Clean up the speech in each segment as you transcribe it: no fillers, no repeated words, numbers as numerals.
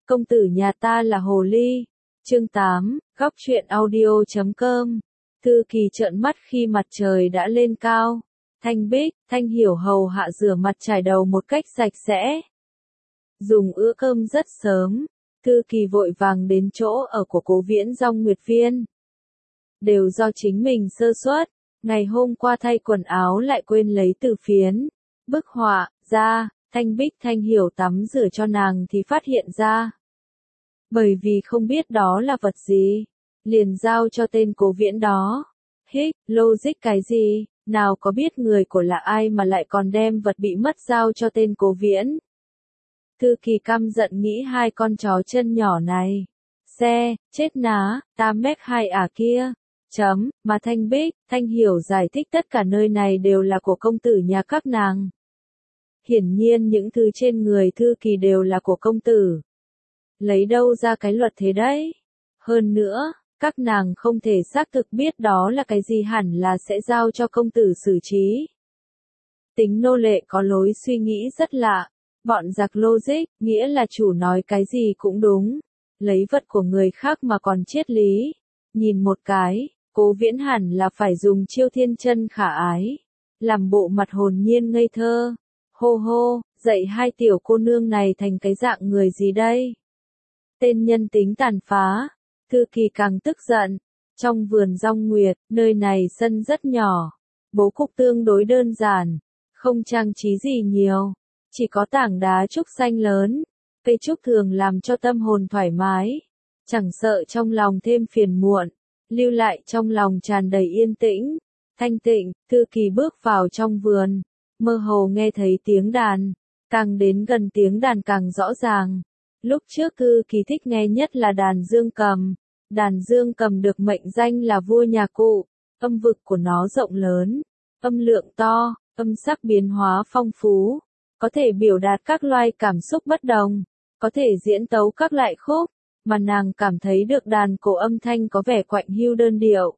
Công tử nhà ta là hồ ly. Chương 8, góc truyện audio.com. Thư Kỳ trợn mắt khi mặt trời đã lên cao. Thanh Bích, Thanh Hiểu hầu hạ rửa mặt chải đầu một cách sạch sẽ. Dùng bữa cơm rất sớm, Thư Kỳ vội vàng đến chỗ ở của Cố Viễn Dong Nguyệt Viên. Đều do chính mình sơ suất, ngày hôm qua thay quần áo lại quên lấy từ phiến, bức họa, ra, Thanh Bích Thanh Hiểu tắm rửa cho nàng thì phát hiện ra. Bởi vì không biết đó là vật gì, liền giao cho tên Cố Viễn đó. Logic cái gì, nào có biết người của là ai mà lại còn đem vật bị mất giao cho tên Cố Viễn. Thư Kỳ căm giận nghĩ hai con chó chân nhỏ này. Chết ná, ta mép hai kia. Mà Thanh Bích, Thanh Hiểu giải thích tất cả nơi này đều là của công tử nhà các nàng. Hiển nhiên những thứ trên người Thư Kỳ đều là của công tử. Lấy đâu ra cái luật thế đấy? Hơn nữa, các nàng không thể xác thực biết đó là cái gì, hẳn là sẽ giao cho công tử xử trí. Tính nô lệ có lối suy nghĩ rất lạ. Bọn giặc logic, nghĩa là chủ nói cái gì cũng đúng. Lấy vật của người khác mà còn triết lý. Nhìn một cái, Cố Viễn hẳn là phải dùng chiêu thiên chân khả ái. Làm bộ mặt hồn nhiên ngây thơ. Hô, dạy hai tiểu cô nương này thành cái dạng người gì đây? Tên nhân tính tàn phá. Thư Kỳ càng tức giận. Trong vườn Dong Nguyệt, nơi này sân rất nhỏ. Bố cục tương đối đơn giản. Không trang trí gì nhiều. Chỉ có tảng đá trúc xanh lớn. Cây trúc thường làm cho tâm hồn thoải mái. Chẳng sợ trong lòng thêm phiền muộn. Lưu lại trong lòng tràn đầy yên tĩnh. Thanh tịnh, Thư Kỳ bước vào trong vườn. Mơ hồ nghe thấy tiếng đàn. Càng đến gần tiếng đàn càng rõ ràng. Lúc trước Thư Kỳ thích nghe nhất là đàn dương cầm. Đàn dương cầm được mệnh danh là vua nhà cụ. Âm vực của nó rộng lớn. Âm lượng to, âm sắc biến hóa phong phú. Có thể biểu đạt các loại cảm xúc bất đồng. Có thể diễn tấu các loại khúc. Mà nàng cảm thấy được đàn cổ âm thanh có vẻ quạnh hiu đơn điệu.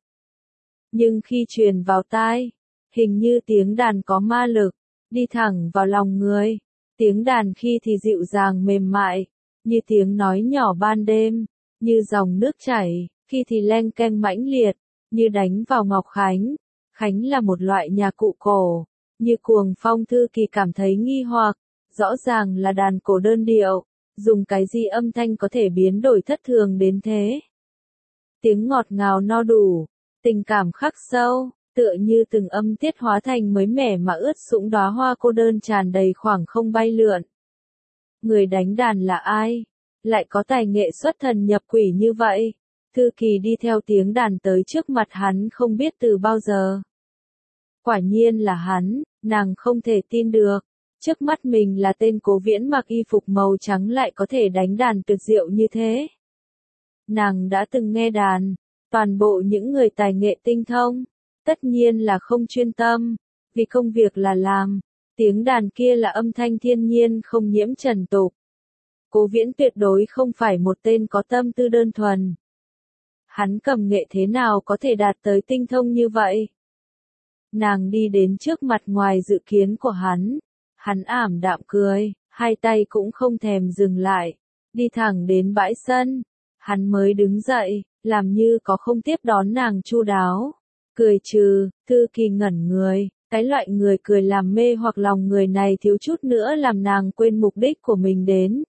Nhưng khi truyền vào tai, hình như tiếng đàn có ma lực, đi thẳng vào lòng người. Tiếng đàn khi thì dịu dàng mềm mại, như tiếng nói nhỏ ban đêm, như dòng nước chảy, khi thì leng keng mãnh liệt, như đánh vào ngọc khánh. Khánh là một loại nhạc cụ cổ, như cuồng phong. Thư Kỳ cảm thấy nghi hoặc, rõ ràng là đàn cổ đơn điệu, dùng cái gì âm thanh có thể biến đổi thất thường đến thế? Tiếng ngọt ngào no đủ, tình cảm khắc sâu, tựa như từng âm tiết hóa thành mới mẻ mà ướt sũng đóa hoa cô đơn tràn đầy khoảng không bay lượn. Người đánh đàn là ai? Lại có tài nghệ xuất thần nhập quỷ như vậy? Thư Kỳ đi theo tiếng đàn tới trước mặt hắn không biết từ bao giờ. Quả nhiên là hắn, nàng không thể tin được. Trước mắt mình là tên Cố Viễn mặc y phục màu trắng lại có thể đánh đàn tuyệt diệu như thế. Nàng đã từng nghe đàn, toàn bộ những người tài nghệ tinh thông, tất nhiên là không chuyên tâm, vì công việc là làm. Tiếng đàn kia là âm thanh thiên nhiên không nhiễm trần tục. Cố Viễn tuyệt đối không phải một tên có tâm tư đơn thuần. Hắn cầm nghệ thế nào có thể đạt tới tinh thông như vậy? Nàng đi đến trước mặt ngoài dự kiến của hắn. Hắn ảm đạm cười, hai tay cũng không thèm dừng lại, đi thẳng đến bãi sân. Hắn mới đứng dậy, làm như có không tiếp đón nàng chu đáo. Cười trừ, Thư Kỳ ngẩn người, cái loại người cười làm mê hoặc lòng người này thiếu chút nữa làm nàng quên mục đích của mình đến.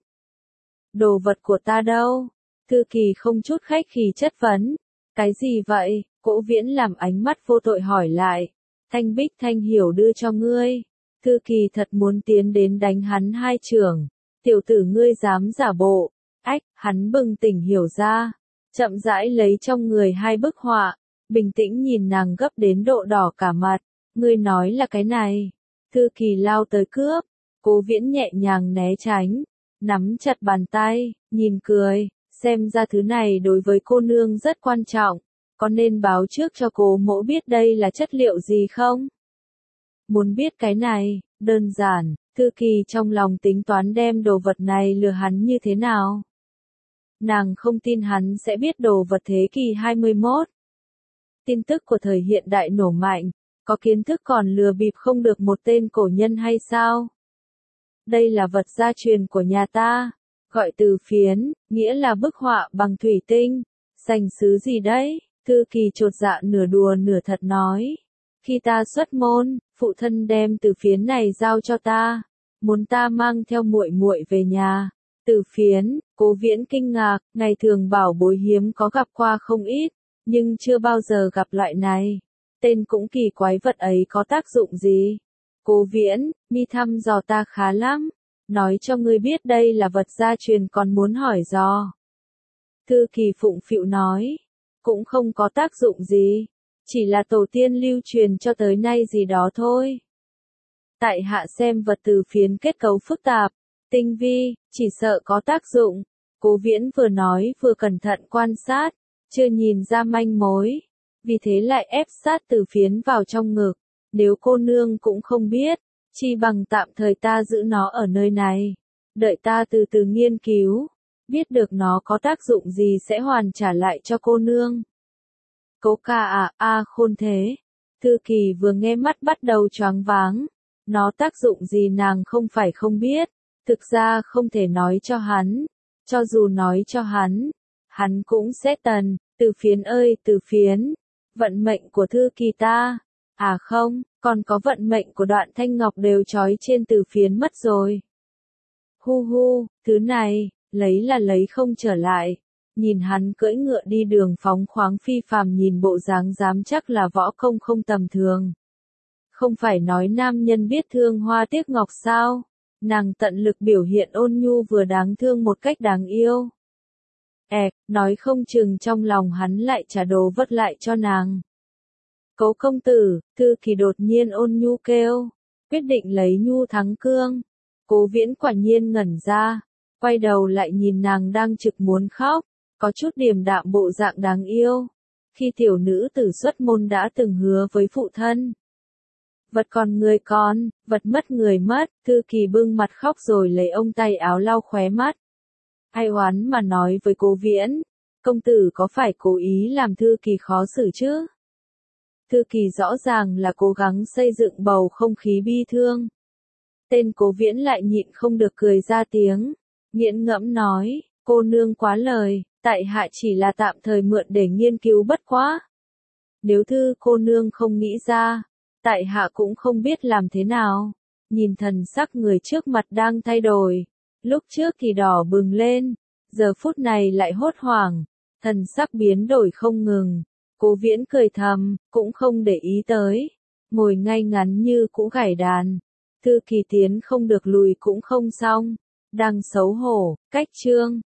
Đồ vật của ta đâu? Thư Kỳ không chút khách khí chất vấn. Cái gì vậy? Cố Viễn làm ánh mắt vô tội hỏi lại. Thanh Bích Thanh Hiểu đưa cho ngươi. Thư Kỳ thật muốn tiến đến đánh hắn hai chưởng. Tiểu tử ngươi dám giả bộ. Hắn bừng tỉnh hiểu ra. Chậm rãi lấy trong người hai bức họa. Bình tĩnh nhìn nàng gấp đến độ đỏ cả mặt. Ngươi nói là cái này. Thư Kỳ lao tới cướp. Cố Viễn nhẹ nhàng né tránh. Nắm chặt bàn tay, nhìn cười. Xem ra thứ này đối với cô nương rất quan trọng. Có nên báo trước cho Cố mỗ biết đây là chất liệu gì không? Muốn biết cái này, đơn giản, Thư Kỳ trong lòng tính toán đem đồ vật này lừa hắn như thế nào. Nàng không tin hắn sẽ biết đồ vật thế kỷ 21. Tin tức của thời hiện đại nổ mạnh, có kiến thức còn lừa bịp không được một tên cổ nhân hay sao? Đây là vật gia truyền của nhà ta, Gọi từ phiến, nghĩa là bức họa bằng thủy tinh. Sành sứ gì đấy? Thư Kỳ chột dạ nửa đùa nửa thật nói. Khi ta xuất môn, phụ thân đem từ phiến này giao cho ta, muốn ta mang theo muội muội về nhà. Từ phiến, Cố Viễn kinh ngạc, ngày thường bảo bối hiếm có gặp qua không ít, nhưng chưa bao giờ gặp loại này. Tên cũng kỳ quái, vật ấy có tác dụng gì? Cố Viễn, mi thăm dò ta khá lắm, nói cho ngươi biết đây là vật gia truyền còn muốn hỏi dò. Thư Kỳ phụng phịu nói, cũng không có tác dụng gì, chỉ là tổ tiên lưu truyền cho tới nay gì đó thôi. Tại hạ xem vật từ phiến kết cấu phức tạp, tinh vi, chỉ sợ có tác dụng. Cố Viễn vừa nói vừa cẩn thận quan sát, chưa nhìn ra manh mối, vì thế lại ép sát từ phiến vào trong ngực. Nếu cô nương cũng không biết, chi bằng tạm thời ta giữ nó ở nơi này, đợi ta từ từ nghiên cứu, biết được nó có tác dụng gì sẽ hoàn trả lại cho cô nương. Cố ca khôn thế. Thư Kỳ vừa nghe mắt bắt đầu choáng váng. Nó tác dụng gì nàng không phải không biết, thực ra không thể nói cho hắn, cho dù nói cho hắn cũng sẽ tần. Từ phiến ơi từ phiến, vận mệnh của Thư Kỳ ta, không, còn có vận mệnh của Đoạn Thanh Ngọc đều trói trên từ phiến mất rồi. Hu hu, thứ này, lấy là lấy không trở lại. Nhìn hắn cưỡi ngựa đi đường phóng khoáng phi phàm, nhìn bộ dáng dám chắc là võ công không tầm thường. Không phải nói nam nhân biết thương hoa tiếc ngọc sao? Nàng tận lực biểu hiện ôn nhu vừa đáng thương một cách đáng yêu. Nói không chừng trong lòng hắn lại trả đồ vất lại cho nàng. Cố công tử, Thư Kỳ đột nhiên ôn nhu kêu, quyết định lấy nhu thắng cương. Cố Viễn quả nhiên ngẩn ra, quay đầu lại nhìn nàng đang trực muốn khóc, có chút điềm đạm bộ dạng đáng yêu. Khi tiểu nữ tử xuất môn đã từng hứa với phụ thân. Vật còn người còn, vật mất người mất. Thư Kỳ bưng mặt khóc rồi lấy ông tay áo lau khóe mắt. Ai oán mà nói với Cố Viễn, công tử có phải cố ý làm Thư Kỳ khó xử chứ? Thư Kỳ rõ ràng là cố gắng xây dựng bầu không khí bi thương. Tên Cố Viễn lại nhịn không được cười ra tiếng, nghiện ngẫm nói, cô nương quá lời, tại hạ chỉ là tạm thời mượn để nghiên cứu bất quá. Nếu Thư cô nương không nghĩ ra, tại hạ cũng không biết làm thế nào. Nhìn thần sắc người trước mặt đang thay đổi, lúc trước thì đỏ bừng lên, giờ phút này lại hốt hoảng, thần sắc biến đổi không ngừng. Cố Viễn cười thầm, cũng không để ý tới, ngồi ngay ngắn như cũ gảy đàn. Thư Kỳ tiến không được lùi cũng không xong, đang xấu hổ, cách chương.